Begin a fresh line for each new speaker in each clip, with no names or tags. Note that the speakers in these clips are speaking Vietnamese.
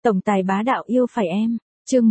Tổng tài bá đạo yêu phải em. Chương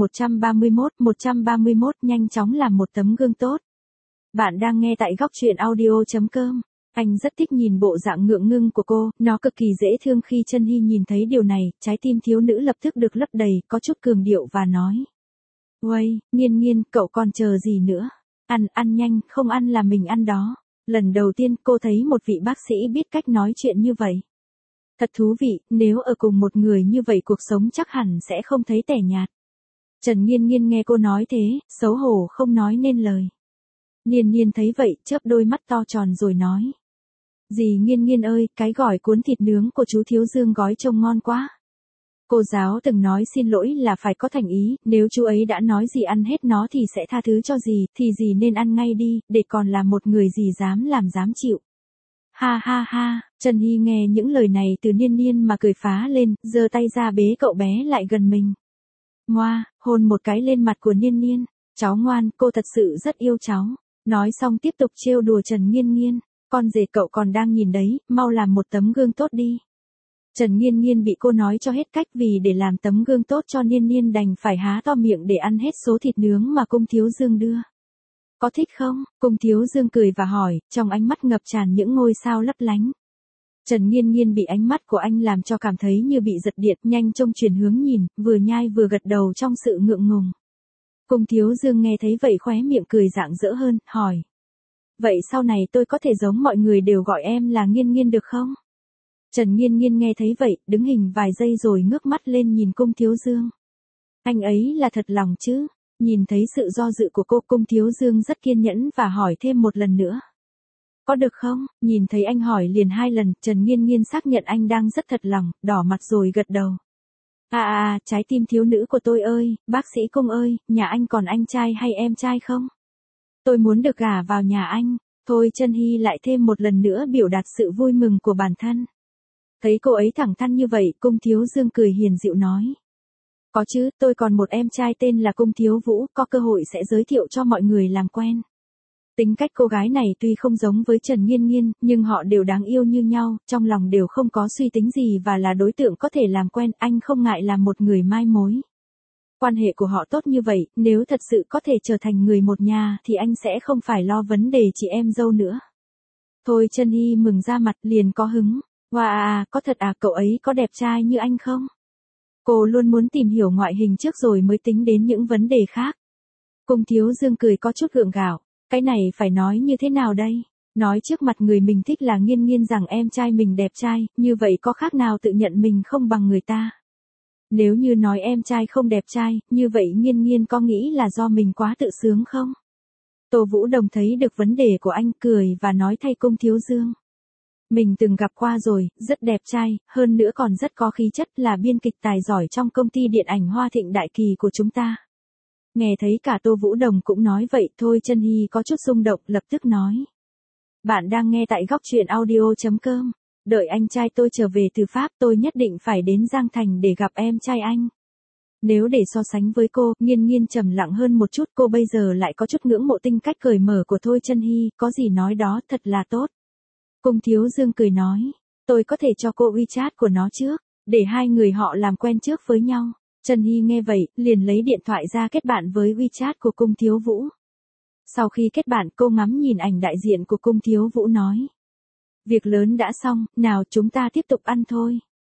131 nhanh chóng làm một tấm gương tốt. Bạn đang nghe tại góc truyện audio.com. Anh rất thích nhìn bộ dạng ngượng ngưng của cô, nó cực kỳ dễ thương khi Chân Hy nhìn thấy điều này, trái tim thiếu nữ lập tức được lấp đầy, có chút cường điệu và nói. Uầy, Nghiên Nghiên, cậu còn chờ gì nữa? Ăn nhanh, không ăn là mình ăn đó. Lần đầu tiên cô thấy một vị bác sĩ biết cách nói chuyện như vậy. Thật thú vị, nếu ở cùng một người như vậy cuộc sống chắc hẳn sẽ không thấy tẻ nhạt. Trần Nghiên Nghiên nghe cô nói thế, xấu hổ không nói nên lời. Niên Niên thấy vậy, chớp đôi mắt to tròn rồi nói. Dì Nghiên Nghiên ơi, cái gỏi cuốn thịt nướng của chú Thiếu Dương gói trông ngon quá. Cô giáo từng nói xin lỗi là phải có thành ý, nếu chú ấy đã nói dì ăn hết nó thì sẽ tha thứ cho dì, thì dì nên ăn ngay đi, để còn là một người dì dám làm dám chịu. Ha ha ha, Trần Hy nghe những lời này từ Niên Niên mà cười phá lên, giơ tay ra bế cậu bé lại gần mình. Ngoa, hôn một cái lên mặt của Niên Niên. Cháu ngoan, cô thật sự rất yêu cháu. Nói xong tiếp tục trêu đùa Trần Nghiên Nghiên. Con rể cậu còn đang nhìn đấy, mau làm một tấm gương tốt đi. Trần Nghiên Nghiên bị cô nói cho hết cách vì để làm tấm gương tốt cho Niên Niên đành phải há to miệng để ăn hết số thịt nướng mà Cung Thiếu Dương đưa. Có thích không? Cung Thiếu Dương cười và hỏi, trong ánh mắt ngập tràn những ngôi sao lấp lánh. Trần Nghiên Nghiên bị ánh mắt của anh làm cho cảm thấy như bị giật điện, nhanh chóng chuyển hướng nhìn, vừa nhai vừa gật đầu trong sự ngượng ngùng. Cung Thiếu Dương nghe thấy vậy khóe miệng cười rạng rỡ hơn, hỏi. Vậy sau này tôi có thể giống mọi người đều gọi em là Nghiên Nghiên được không? Trần Nghiên Nghiên nghe thấy vậy, đứng hình vài giây rồi ngước mắt lên nhìn Cung Thiếu Dương. Anh ấy là thật lòng chứ? Nhìn thấy sự do dự của cô, Cung Thiếu Dương rất kiên nhẫn và hỏi thêm một lần nữa. Có được không? Nhìn thấy anh hỏi liền 2 lần, Trần Nghiên Nghiên xác nhận anh đang rất thật lòng, đỏ mặt rồi gật đầu. Trái tim thiếu nữ của tôi ơi, bác sĩ Cung ơi, nhà anh còn anh trai hay em trai không? Tôi muốn được gả vào nhà anh. Thôi Chân Hy lại thêm một lần nữa biểu đạt sự vui mừng của bản thân. Thấy cô ấy thẳng thắn như vậy, Cung Thiếu Dương cười hiền dịu nói. Có chứ, tôi còn một em trai tên là Cung Thiếu Vũ, có cơ hội sẽ giới thiệu cho mọi người làm quen. Tính cách cô gái này tuy không giống với Trần Nghiên Nghiên, nhưng họ đều đáng yêu như nhau, trong lòng đều không có suy tính gì và là đối tượng có thể làm quen, anh không ngại làm một người mai mối. Quan hệ của họ tốt như vậy, nếu thật sự có thể trở thành người một nhà thì anh sẽ không phải lo vấn đề chị em dâu nữa. Thôi Chân Hy mừng ra mặt liền có hứng. Wow, có thật cậu ấy có đẹp trai như anh không? Cô luôn muốn tìm hiểu ngoại hình trước rồi mới tính đến những vấn đề khác. Cung Thiếu Dương cười có chút gượng gạo. Cái này phải nói như thế nào đây? Nói trước mặt người mình thích là Nghiên Nghiên rằng em trai mình đẹp trai, như vậy có khác nào tự nhận mình không bằng người ta? Nếu như nói em trai không đẹp trai, như vậy Nghiên Nghiên có nghĩ là do mình quá tự sướng không? Tô Vũ Đồng thấy được vấn đề của anh cười và nói thay Cung Thiếu Dương. Mình từng gặp qua rồi, rất đẹp trai, hơn nữa còn rất có khí chất là biên kịch tài giỏi trong công ty điện ảnh Hoa Thịnh Đại Kỳ của chúng ta. Nghe thấy cả Tô Vũ Đồng cũng nói vậy thôi Chân Hy có chút xung động lập tức nói. Bạn đang nghe tại góc truyện audio.com. Đợi anh trai tôi trở về từ Pháp tôi nhất định phải đến Giang Thành để gặp em trai anh. Nếu để so sánh với cô, Nghiên Nghiên trầm lặng hơn một chút, cô bây giờ lại có chút ngưỡng mộ tính cách cởi mở của Thôi Chân Hy, có gì nói đó thật là tốt. Cung Thiếu Dương cười nói, tôi có thể cho cô WeChat của nó trước, để hai người họ làm quen trước với nhau. Trần Hy nghe vậy, liền lấy điện thoại ra kết bạn với WeChat của Cung Thiếu Vũ. Sau khi kết bạn cô ngắm nhìn ảnh đại diện của Cung Thiếu Vũ nói. Việc lớn đã xong, nào chúng ta tiếp tục ăn thôi.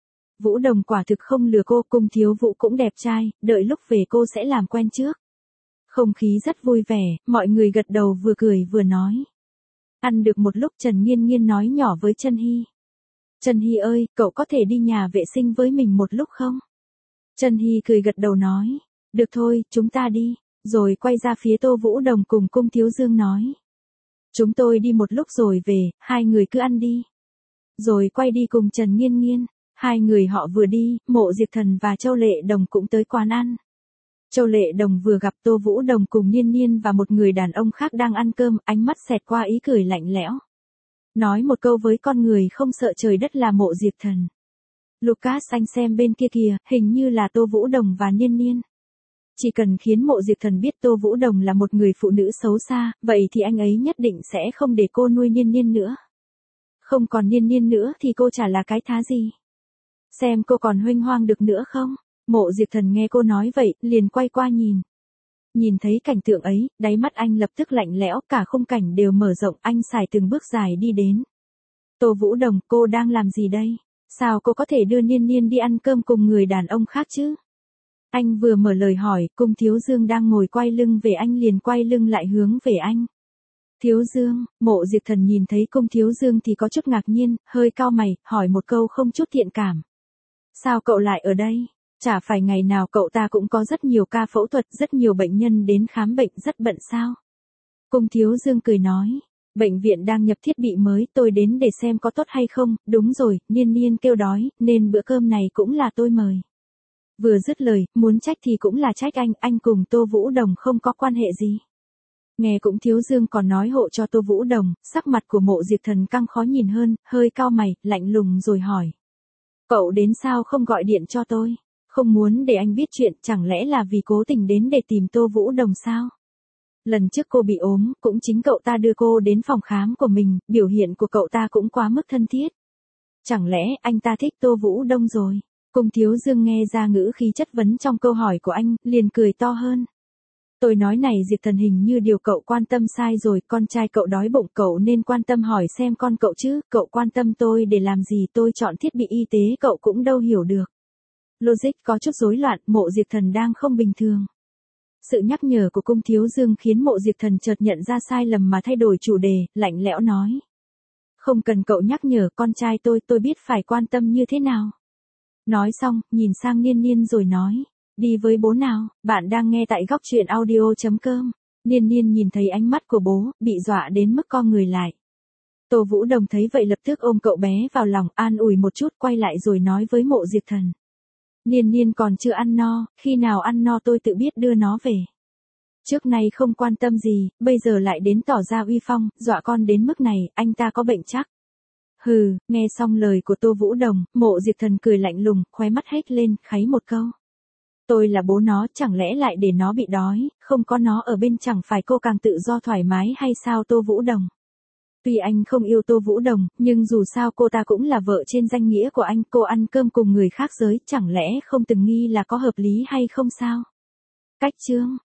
Vũ Đồng quả thực không lừa cô, Cung Thiếu Vũ cũng đẹp trai, đợi lúc về cô sẽ làm quen trước. Không khí rất vui vẻ, mọi người gật đầu vừa cười vừa nói. Ăn được một lúc Trần Nghiên Nghiên nói nhỏ với Chân Hy. Chân Hy ơi, cậu có thể đi nhà vệ sinh với mình một lúc không? Trần Hy cười gật đầu nói. Được thôi, chúng ta đi. Rồi quay ra phía Tô Vũ Đồng cùng Cung Thiếu Dương nói. Chúng tôi đi một lúc rồi về, hai người cứ ăn đi. Rồi quay đi cùng Trần Nghiên Nghiên. Hai người họ vừa đi, Mộ Diệp Thần và Châu Lệ Đồng cũng tới quán ăn. Châu Lệ Đồng vừa gặp Tô Vũ Đồng cùng Niên Niên và một người đàn ông khác đang ăn cơm, ánh mắt xẹt qua ý cười lạnh lẽo. Nói một câu với con người không sợ trời đất là Mộ Diệp Thần. Lucas anh xem bên kia kìa, hình như là Tô Vũ Đồng và Niên Niên. Chỉ cần khiến Mộ Diệp Thần biết Tô Vũ Đồng là một người phụ nữ xấu xa, vậy thì anh ấy nhất định sẽ không để cô nuôi Niên Niên nữa. Không còn Niên Niên nữa thì cô chả là cái thá gì. Xem cô còn huênh hoang được nữa không? Mộ Diệp Thần nghe cô nói vậy, liền quay qua nhìn. Nhìn thấy cảnh tượng ấy, đáy mắt anh lập tức lạnh lẽo, cả khung cảnh đều mở rộng, anh xài từng bước dài đi đến. Tô Vũ Đồng, cô đang làm gì đây? Sao cô có thể đưa Niên Niên đi ăn cơm cùng người đàn ông khác chứ? Anh vừa mở lời hỏi, Cung Thiếu Dương đang ngồi quay lưng về anh liền quay lưng lại hướng về anh. Thiếu Dương, Mộ Diệp Thần nhìn thấy Cung Thiếu Dương thì có chút ngạc nhiên, hơi cau mày, hỏi một câu không chút thiện cảm. Sao cậu lại ở đây? Chả phải ngày nào cậu ta cũng có rất nhiều ca phẫu thuật, rất nhiều bệnh nhân đến khám bệnh rất bận sao? Cung Thiếu Dương cười nói, bệnh viện đang nhập thiết bị mới, tôi đến để xem có tốt hay không, đúng rồi, Niên Niên kêu đói, nên bữa cơm này cũng là tôi mời. Vừa dứt lời, muốn trách thì cũng là trách anh cùng Tô Vũ Đồng không có quan hệ gì. Nghe cũng Thiếu Dương còn nói hộ cho Tô Vũ Đồng, sắc mặt của Mộ Diệp Thần căng khó nhìn hơn, hơi cau mày, lạnh lùng rồi hỏi. Cậu đến sao không gọi điện cho tôi? Không muốn để anh biết chuyện, chẳng lẽ là vì cố tình đến để tìm Tô Vũ Đồng sao? Lần trước cô bị ốm, cũng chính cậu ta đưa cô đến phòng khám của mình, biểu hiện của cậu ta cũng quá mức thân thiết. Chẳng lẽ anh ta thích Tô Vũ Đông rồi? Cung Thiếu Dương nghe ra ngữ khí chất vấn trong câu hỏi của anh, liền cười to hơn. Tôi nói này Diệp Thần, hình như điều cậu quan tâm sai rồi, con trai cậu đói bụng cậu nên quan tâm hỏi xem con cậu chứ, cậu quan tâm tôi để làm gì, tôi chọn thiết bị y tế cậu cũng đâu hiểu được. Logic có chút rối loạn, Mộ Diệp Thần đang không bình thường. Sự nhắc nhở của Cung Thiếu Dương khiến Mộ Diệp Thần chợt nhận ra sai lầm mà thay đổi chủ đề, lạnh lẽo nói. Không cần cậu nhắc nhở, con trai tôi biết phải quan tâm như thế nào. Nói xong, nhìn sang Niên Niên rồi nói. Đi với bố nào, bạn đang nghe tại góc truyện audio.com. Niên Niên nhìn thấy ánh mắt của bố, bị dọa đến mức co người lại. Tô Vũ Đồng thấy vậy lập tức ôm cậu bé vào lòng, an ủi một chút, quay lại rồi nói với Mộ Diệp Thần. Niên Niên còn chưa ăn no, khi nào ăn no tôi tự biết đưa nó về. Trước nay không quan tâm gì, bây giờ lại đến tỏ ra uy phong, dọa con đến mức này, anh ta có bệnh chắc. Hừ, nghe xong lời của Tô Vũ Đồng, Mộ Diệp Thần cười lạnh lùng, khóe mắt hét lên, kháy một câu. Tôi là bố nó, chẳng lẽ lại để nó bị đói, không có nó ở bên chẳng phải cô càng tự do thoải mái hay sao Tô Vũ Đồng? Tuy anh không yêu Tô Vũ Đồng, nhưng dù sao cô ta cũng là vợ trên danh nghĩa của anh, cô ăn cơm cùng người khác giới, chẳng lẽ không từng nghi là có hợp lý hay không sao? Cách chương